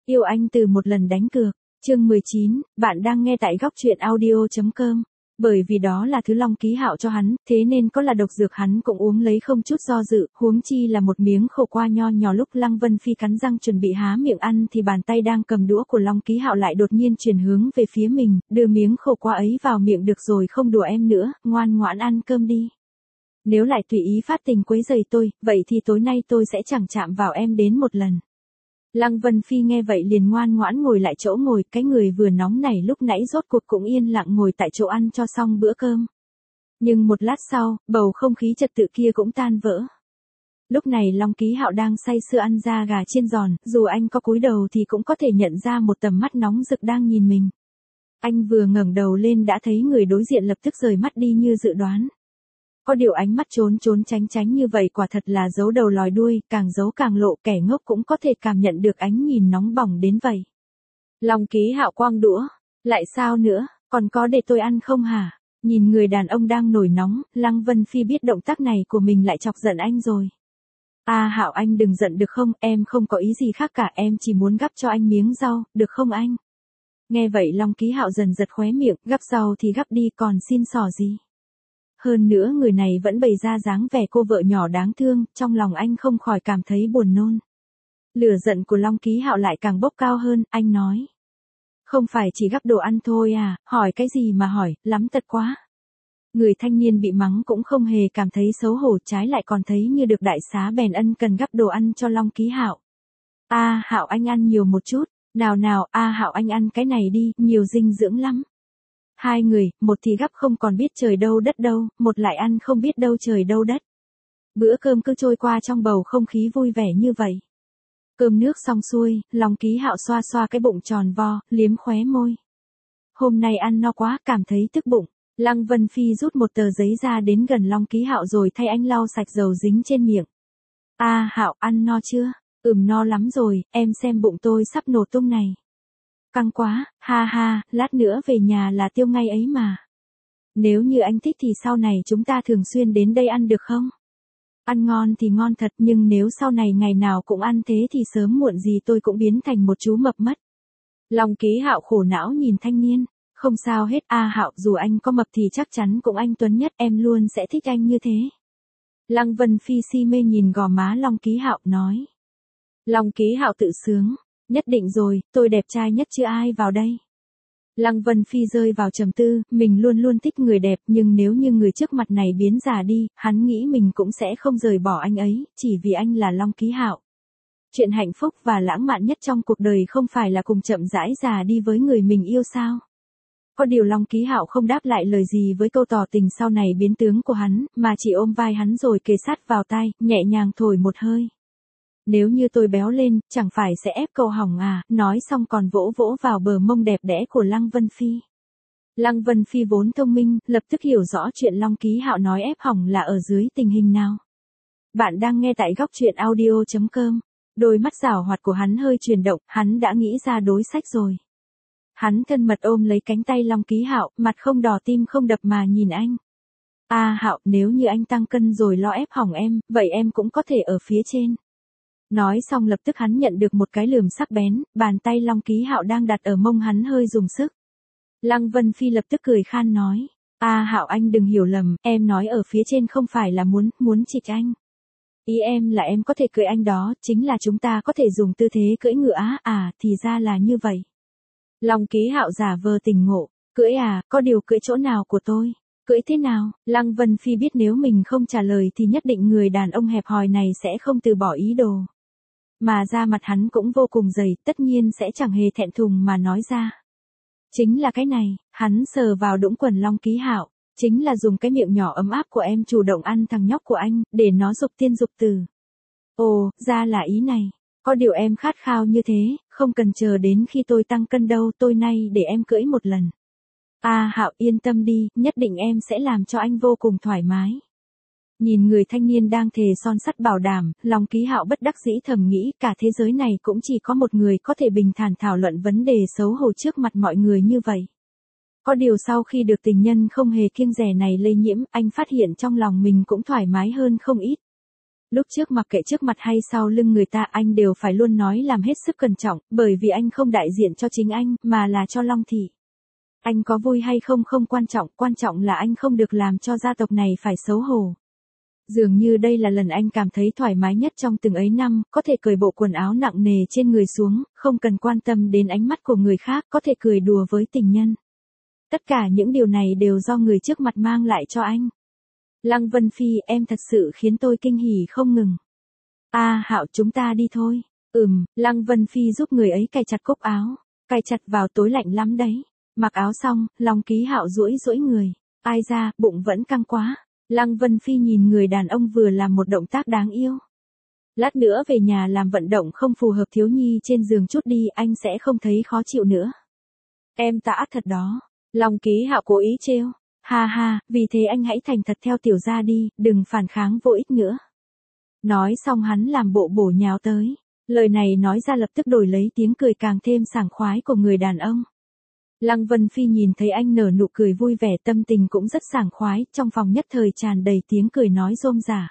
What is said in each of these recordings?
Yêu anh từ một lần đánh cược. Chương 19, bạn đang nghe tại góc truyện audio.com. Bởi vì đó là thứ Long Ký Hạo cho hắn, thế nên có là độc dược hắn cũng uống lấy không chút do dự, huống chi là một miếng khổ qua nho nhỏ. Lúc Lăng Vân Phi cắn răng chuẩn bị há miệng ăn thì bàn tay đang cầm đũa của Long Ký Hạo lại đột nhiên chuyển hướng về phía mình, đưa miếng khổ qua ấy vào miệng. Được rồi, không đùa em nữa, ngoan ngoãn ăn cơm đi. Nếu lại tùy ý phát tình quấy rầy tôi, vậy thì tối nay tôi sẽ chẳng chạm vào em đến một lần. Lăng Vân Phi nghe vậy liền ngoan ngoãn ngồi lại chỗ ngồi, cái người vừa nóng nảy lúc nãy rốt cuộc cũng yên lặng ngồi tại chỗ ăn cho xong bữa cơm. Nhưng một lát sau, bầu không khí trật tự kia cũng tan vỡ. Lúc này Long Ký Hạo đang say sưa ăn da gà chiên giòn, dù anh có cúi đầu thì cũng có thể nhận ra một tầm mắt nóng rực đang nhìn mình. Anh vừa ngẩng đầu lên đã thấy người đối diện lập tức rời mắt đi như dự đoán. Có điều ánh mắt trốn trốn tránh tránh như vậy quả thật là giấu đầu lòi đuôi, càng giấu càng lộ, kẻ ngốc cũng có thể cảm nhận được ánh nhìn nóng bỏng đến vậy. Long Ký Hạo quăng đũa, lại sao nữa, còn có để tôi ăn không hả? Nhìn người đàn ông đang nổi nóng, Lăng Vân Phi biết động tác này của mình lại chọc giận anh rồi. Hạo anh đừng giận được không, em không có ý gì khác cả, em chỉ muốn gắp cho anh miếng rau, được không anh? Nghe vậy Long Ký Hạo dần giật khóe miệng, gắp rau thì gắp đi, còn xin xỏ gì? Hơn nữa người này vẫn bày ra dáng vẻ cô vợ nhỏ đáng thương, trong lòng anh không khỏi cảm thấy buồn nôn. Lửa giận của Long Ký Hạo lại càng bốc cao hơn, anh nói. Không phải chỉ gắp đồ ăn thôi à, hỏi cái gì mà hỏi, lắm tật quá. Người thanh niên bị mắng cũng không hề cảm thấy xấu hổ, trái lại còn thấy như được đại xá bèn ân cần gắp đồ ăn cho Long Ký Hạo. Hạo anh ăn nhiều một chút, nào nào, Hạo anh ăn cái này đi, nhiều dinh dưỡng lắm. Hai người, một thì gắp không còn biết trời đâu đất đâu, một lại ăn không biết đâu trời đâu đất. Bữa cơm cứ trôi qua trong bầu không khí vui vẻ như vậy. Cơm nước xong xuôi, Long Ký Hạo xoa xoa cái bụng tròn vo, liếm khóe môi. Hôm nay ăn no quá, cảm thấy tức bụng. Lăng Vân Phi rút một tờ giấy ra đến gần Long Ký Hạo rồi thay anh lau sạch dầu dính trên miệng. Hạo ăn no chưa? No lắm rồi, em xem bụng tôi sắp nổ tung này. Căng quá, ha ha, lát nữa về nhà là tiêu ngay ấy mà. Nếu như anh thích thì sau này chúng ta thường xuyên đến đây ăn được không? Ăn ngon thì ngon thật, nhưng nếu sau này ngày nào cũng ăn thế thì sớm muộn gì tôi cũng biến thành một chú mập mất. Long Ký Hạo khổ não nhìn thanh niên, không sao hết, Hạo dù anh có mập thì chắc chắn cũng anh tuấn nhất, em luôn sẽ thích anh như thế. Lăng Vân Phi si mê nhìn gò má Long Ký Hạo nói. Long Ký Hạo tự sướng. Nhất định rồi, tôi đẹp trai nhất chứ ai vào đây. Lăng Vân Phi rơi vào trầm tư, mình luôn luôn thích người đẹp, nhưng nếu như người trước mặt này biến già đi, hắn nghĩ mình cũng sẽ không rời bỏ anh ấy, chỉ vì anh là Long Ký Hạo. Chuyện hạnh phúc và lãng mạn nhất trong cuộc đời không phải là cùng chậm rãi già đi với người mình yêu sao? Có điều Long Ký Hạo không đáp lại lời gì với câu tỏ tình sau này biến tướng của hắn, mà chỉ ôm vai hắn rồi kề sát vào tai, nhẹ nhàng thổi một hơi. Nếu như tôi béo lên, chẳng phải sẽ ép cậu hỏng à, nói xong còn vỗ vỗ vào bờ mông đẹp đẽ của Lăng Vân Phi. Lăng Vân Phi vốn thông minh, lập tức hiểu rõ chuyện Long Ký Hạo nói ép hỏng là ở dưới tình hình nào. Bạn đang nghe tại góc truyện audio.com. Đôi mắt giảo hoạt của hắn hơi chuyển động, hắn đã nghĩ ra đối sách rồi. Hắn thân mật ôm lấy cánh tay Long Ký Hạo, mặt không đỏ tim không đập mà nhìn anh. Hạo, nếu như anh tăng cân rồi lo ép hỏng em, vậy em cũng có thể ở phía trên. Nói xong lập tức hắn nhận được một cái lườm sắc bén, bàn tay Long Ký Hạo đang đặt ở mông hắn hơi dùng sức. Lăng Vân Phi lập tức cười khan nói. Hạo anh đừng hiểu lầm, em nói ở phía trên không phải là muốn chịch anh. Ý em là em có thể cưỡi anh đó, chính là chúng ta có thể dùng tư thế cưỡi ngựa thì ra là như vậy. Long Ký Hạo giả vờ tỉnh ngộ, cưỡi có điều cưỡi chỗ nào của tôi? Cưỡi thế nào? Lăng Vân Phi biết nếu mình không trả lời thì nhất định người đàn ông hẹp hòi này sẽ không từ bỏ ý đồ. Mà da mặt hắn cũng vô cùng dày, tất nhiên sẽ chẳng hề thẹn thùng mà nói ra. Chính là cái này, hắn sờ vào đũng quần Long Ký Hạo, chính là dùng cái miệng nhỏ ấm áp của em chủ động ăn thằng nhóc của anh, để nó dục tiên dục tử. Ồ, ra là ý này. Có điều em khát khao như thế, không cần chờ đến khi tôi tăng cân đâu, tôi nay để em cưỡi một lần. Hạo yên tâm đi, nhất định em sẽ làm cho anh vô cùng thoải mái. Nhìn người thanh niên đang thề son sắt bảo đảm, Long Ký Hạo bất đắc dĩ thầm nghĩ cả thế giới này cũng chỉ có một người có thể bình thản thảo luận vấn đề xấu hổ trước mặt mọi người như vậy. Có điều sau khi được tình nhân không hề kiêng dè này lây nhiễm, anh phát hiện trong lòng mình cũng thoải mái hơn không ít. Lúc trước mặc kệ trước mặt hay sau lưng người ta anh đều phải luôn nói làm hết sức cẩn trọng, bởi vì anh không đại diện cho chính anh, mà là cho Long Thị. Anh có vui hay không không quan trọng là anh không được làm cho gia tộc này phải xấu hổ. Dường như đây là lần anh cảm thấy thoải mái nhất trong từng ấy năm, có thể cởi bộ quần áo nặng nề trên người xuống, không cần quan tâm đến ánh mắt của người khác, có thể cười đùa với tình nhân. Tất cả những điều này đều do người trước mặt mang lại cho anh. Lăng Vân Phi, em thật sự khiến tôi kinh hỉ không ngừng. Hạo, chúng ta đi thôi. Lăng Vân Phi giúp người ấy cài chặt cúc áo. Cài chặt vào tối lạnh lắm đấy. Mặc áo xong, Long Ký Hạo duỗi duỗi người. Ai ra, bụng vẫn căng quá. Lăng Vân Phi nhìn người đàn ông vừa làm một động tác đáng yêu. Lát nữa về nhà làm vận động không phù hợp thiếu nhi trên giường chút đi, anh sẽ không thấy khó chịu nữa. Em tã thật đó. Long Ký Hạo cố ý trêu. Ha ha, vì thế anh hãy thành thật theo tiểu gia đi, đừng phản kháng vô ích nữa. Nói xong hắn làm bộ bổ nhào tới. Lời này nói ra lập tức đổi lấy tiếng cười càng thêm sảng khoái của người đàn ông. Lăng Vân Phi nhìn thấy anh nở nụ cười vui vẻ, tâm tình cũng rất sảng khoái, trong phòng nhất thời tràn đầy tiếng cười nói rôm rả.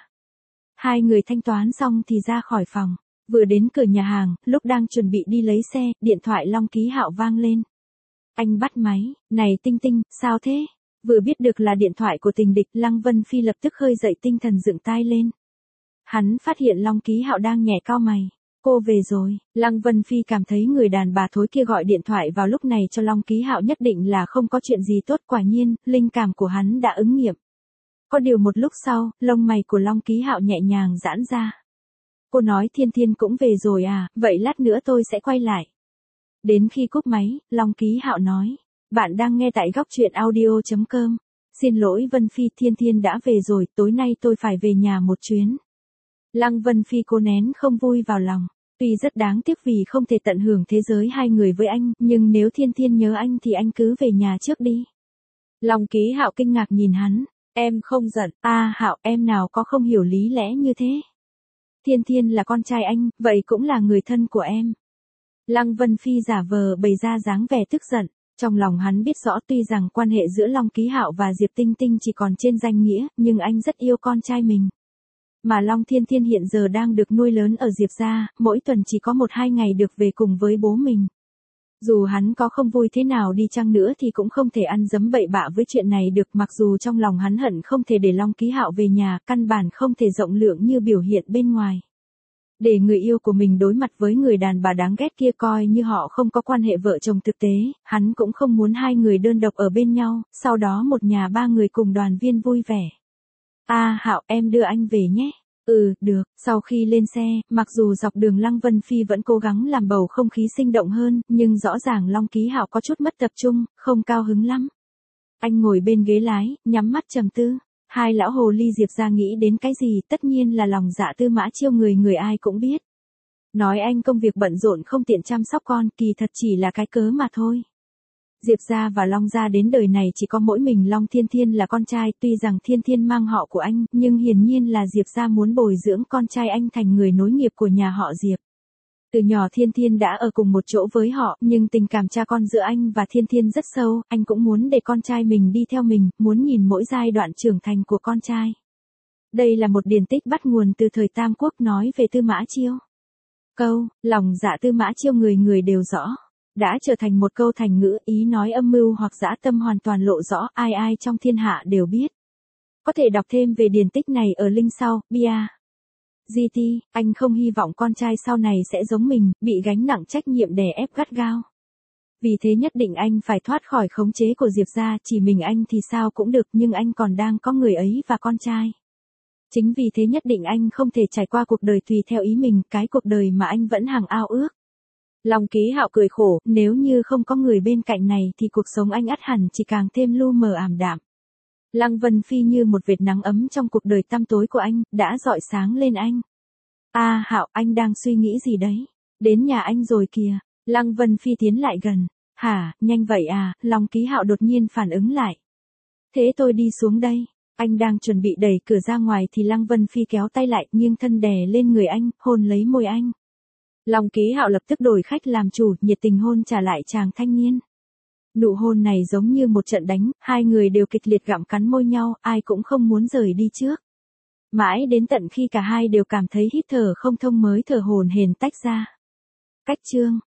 Hai người thanh toán xong thì ra khỏi phòng, vừa đến cửa nhà hàng, lúc đang chuẩn bị đi lấy xe, điện thoại Long Ký Hạo vang lên. Anh bắt máy, này Tinh Tinh, sao thế? Vừa biết được là điện thoại của tình địch, Lăng Vân Phi lập tức khơi dậy tinh thần dựng tai lên. Hắn phát hiện Long Ký Hạo đang nhẹ cau mày. Cô về rồi. Lăng Vân Phi cảm thấy người đàn bà thối kia gọi điện thoại vào lúc này cho Long Ký Hạo nhất định là không có chuyện gì tốt, quả nhiên, linh cảm của hắn đã ứng nghiệm. Có điều một lúc sau, lông mày của Long Ký Hạo nhẹ nhàng giãn ra. Cô nói Thiên Thiên cũng về rồi à, vậy lát nữa tôi sẽ quay lại. Đến khi cúp máy, Long Ký Hạo nói. Bạn đang nghe tại góc truyện audio.com. Xin lỗi Vân Phi, Thiên Thiên đã về rồi, tối nay tôi phải về nhà một chuyến. Lăng Vân Phi cố nén không vui vào lòng. Tuy rất đáng tiếc vì không thể tận hưởng thế giới hai người với anh, nhưng nếu Thiên Thiên nhớ anh thì anh cứ về nhà trước đi. Long Ký Hạo kinh ngạc nhìn hắn. Em không giận. Hạo, em nào có không hiểu lý lẽ như thế. Thiên Thiên là con trai anh, vậy cũng là người thân của em. Lăng Vân Phi giả vờ bày ra dáng vẻ tức giận. Trong lòng hắn biết rõ tuy rằng quan hệ giữa Long Ký Hạo và Diệp Tinh Tinh chỉ còn trên danh nghĩa, nhưng anh rất yêu con trai mình. Mà Long Thiên Thiên hiện giờ đang được nuôi lớn ở Diệp gia, mỗi tuần chỉ có 1-2 ngày được về cùng với bố mình. Dù hắn có không vui thế nào đi chăng nữa thì cũng không thể ăn dấm bậy bạ với chuyện này được, mặc dù trong lòng hắn hận không thể để Long Ký Hạo về nhà, căn bản không thể rộng lượng như biểu hiện bên ngoài. Để người yêu của mình đối mặt với người đàn bà đáng ghét kia coi như họ không có quan hệ vợ chồng thực tế, hắn cũng không muốn hai người đơn độc ở bên nhau, sau đó một nhà ba người cùng đoàn viên vui vẻ. Hạo, em đưa anh về nhé. Được. Sau khi lên xe, mặc dù dọc đường Lăng Vân Phi vẫn cố gắng làm bầu không khí sinh động hơn, nhưng rõ ràng Long Ký Hạo có chút mất tập trung, không cao hứng lắm. Anh ngồi bên ghế lái, nhắm mắt trầm tư. Hai lão hồ ly Diệp ra nghĩ đến cái gì, tất nhiên là lòng dạ Tư Mã Chiêu người ai cũng biết. Nói anh công việc bận rộn không tiện chăm sóc con, kỳ thật chỉ là cái cớ mà thôi. Diệp gia và Long gia đến đời này chỉ có mỗi mình Long Thiên Thiên là con trai, tuy rằng Thiên Thiên mang họ của anh, nhưng hiển nhiên là Diệp gia muốn bồi dưỡng con trai anh thành người nối nghiệp của nhà họ Diệp. Từ nhỏ Thiên Thiên đã ở cùng một chỗ với họ, nhưng tình cảm cha con giữa anh và Thiên Thiên rất sâu, anh cũng muốn để con trai mình đi theo mình, muốn nhìn mỗi giai đoạn trưởng thành của con trai. Đây là một điển tích bắt nguồn từ thời Tam Quốc nói về Tư Mã Chiêu. Câu, lòng dạ Tư Mã Chiêu người đều rõ, đã trở thành một câu thành ngữ, ý nói âm mưu hoặc dã tâm hoàn toàn lộ rõ, ai trong thiên hạ đều biết. Có thể đọc thêm về điển tích này ở link sau, bia. GT, anh không hy vọng con trai sau này sẽ giống mình, bị gánh nặng trách nhiệm đè ép gắt gao. Vì thế nhất định anh phải thoát khỏi khống chế của Diệp gia, chỉ mình anh thì sao cũng được, nhưng anh còn đang có người ấy và con trai. Chính vì thế nhất định anh không thể trải qua cuộc đời tùy theo ý mình, cái cuộc đời mà anh vẫn hằng ao ước. Long Ký Hạo cười khổ, nếu như không có người bên cạnh này thì cuộc sống anh ắt hẳn chỉ càng thêm lu mờ ảm đạm. Lăng Vân Phi như một vệt nắng ấm trong cuộc đời tăm tối của anh, đã rọi sáng lên anh. Hạo, anh đang suy nghĩ gì đấy? Đến nhà anh rồi kìa. Lăng Vân Phi tiến lại gần. Hả, nhanh vậy à? Long Ký Hạo đột nhiên phản ứng lại. Thế tôi đi xuống đây. Anh đang chuẩn bị đẩy cửa ra ngoài thì Lăng Vân Phi kéo tay lại, nghiêng thân đè lên người anh, hôn lấy môi anh. Long Ký Hạo lập tức đổi khách làm chủ, nhiệt tình hôn trả lại chàng thanh niên. Nụ hôn này giống như một trận đánh, hai người đều kịch liệt gặm cắn môi nhau, ai cũng không muốn rời đi trước. Mãi đến tận khi cả hai đều cảm thấy hít thở không thông mới thở hổn hển tách ra. Cách chương